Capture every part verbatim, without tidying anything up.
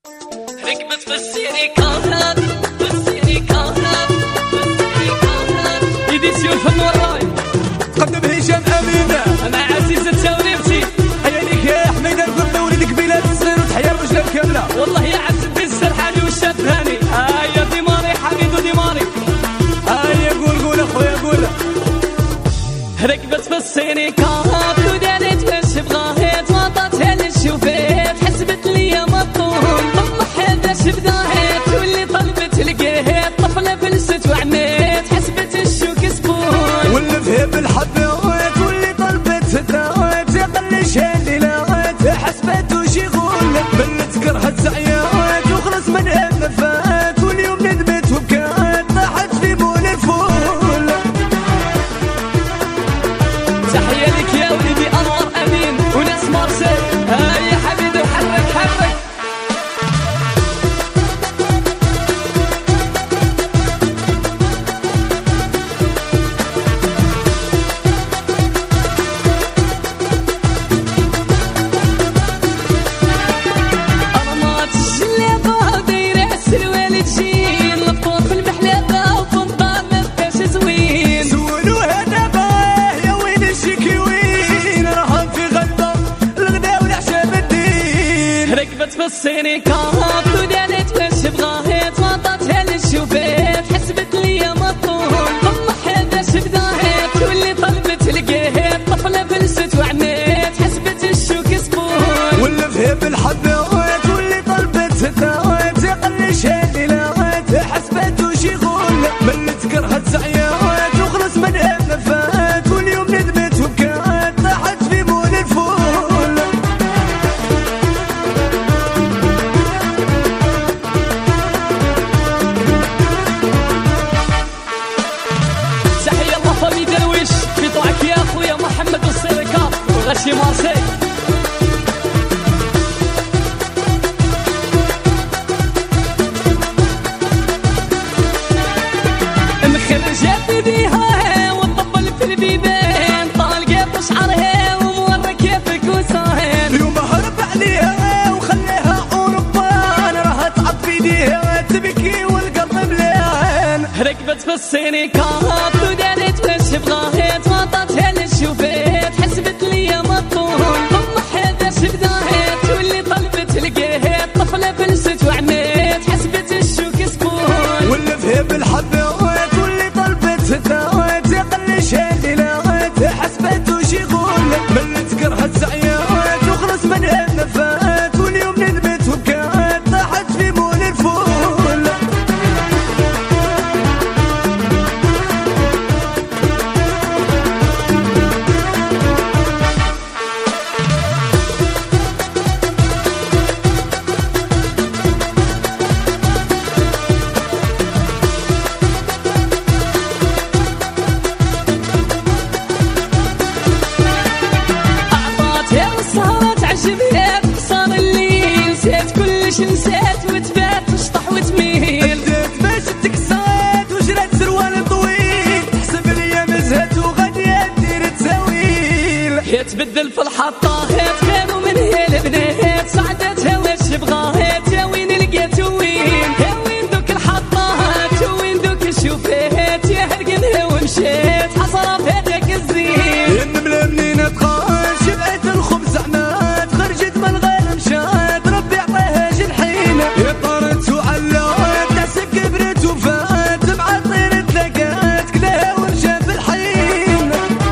ركبت في السيريكات في السيريكات في السيريكات إديسيون فن والراي قدم هشام أمينة مع عزيزة توريفتي. حيا ليك يا حميد القبة وليدك بلاد الصغير وتحيا الرجلة كاملة. والله يا عز الدين السرحاني والشاب هاني. هيا ديماري حميد وديماري. هيا قول قول أخويا قول. ركبت في السيريكات ودانت باش بغاهيت وطاتها للشوفيت حسبت ليا مطول طمح باش بداهيت واللي طلبت لقيت طفلة فلست وعميت حسبت الشوك سبون واللي فيه بالحبيت واللي طلبت ستاوت يقل شالي لاوت حسبت وشغول بلت كرهت زعيات وخلص منها مفات واليوم ندمت وبكات طاحت في بول الفول. تحية لك يا ولدي أنور أمين وناس مارسيل. هاي حبيبي وحرك حرك. أنا ما تجلبها دايرة السروال تجين لفطور في المحلبة وفنطار مفاش زوين. سولوها دابا يا وين الشيكي وين راهم في غلطة الغدا والعشاء بالدين. ركبت في السيريكات ودانت باش بغاهيت وطاتها للشوفيت حسبت ليا مطول طمح باش بداهيت واللي طلبت لقيت طفلة فلست وعميت حسبت الشوك سبون واللي فيه بالحبيت واللي طلبت ستاوت يقل شالي لاوت حسبت وشغول بلت كرهت زعيات وخلص منها مفات واليوم ندمت وبكات طاحت في بول الفول. تحية الله فامي درويش في طوعك يا اخويا محمد السيريكات وغشي مارسيل. مخرجات بيها وطبل في البيبان طالقة بشعرها ومورة كيف كوسان. اليوم هرب عليها وخليها أوروبان راها تعب في ايديها تبكي والقلب مليان. ركبت في السيريكات ودانت باش بغاهيت وطاتها للشوفيت حسبت ليا مطول طمح باش بداهيت واللي طلبت لقيت طفلة فلست وعميت حسبت الشوك سبون واللي فيه بالحبيت واللي طلبت ستاوت يقل شالي لاوت حسبت وشغول بلت كرهت زعيات وخلص منها مفات واليوم ندمت وبكات طاحت في بول الفول. عطاتها وصارت عجبها صار الليل نسيت كلش نسيت وتبات تشطح وتميل. بديت باش تكسات وجرات سروال طويل تحسب ليا مزهت وغادية دير تساويل. يتبدل في الحطاهات كانوا من هي البنات سعدتها واش بغاهات يا وين لقيت وين يا وين دوك الحطاهات وين دوك الشوفات يا هرقنها ومشيت حصرة في هذاك الزين. النملة منين تقال شبعت الخبز عمات خرجت من غير مشات ربي عطاها جنحين يا طارت وعلات تحسب كبرت وفات مع طير تلاقات كلاها ورجة في الحين.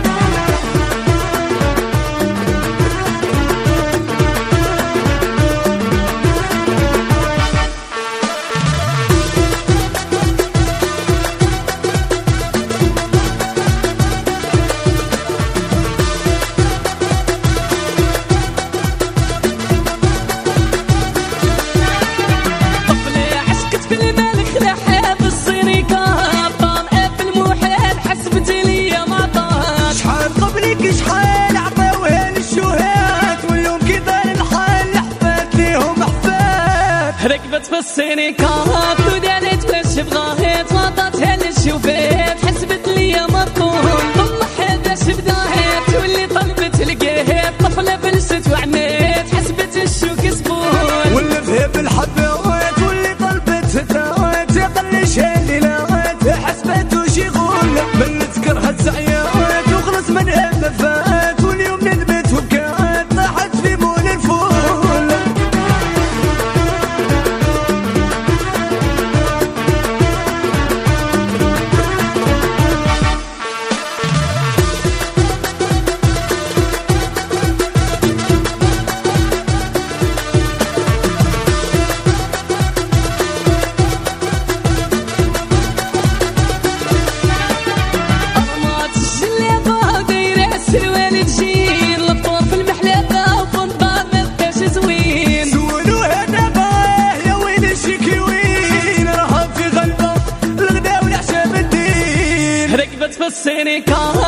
طفلة عشقت في المال خلاحها في السيريكات طالعة في المحال حسبت ليا ما طاش. شحال قبلك شحال عطاوها للشهات واليوم كي دار الحال حفات ليهم حفات. ركبت في السيريكات ودانت باش بغاهيت وطاتها للشوفيت حسبت ليا مطول طمح باش بداهيت واللي طلبت لقيت طفلة فلست وعميت حسبت الشوك سبون واللي فيه بالحب السينيكا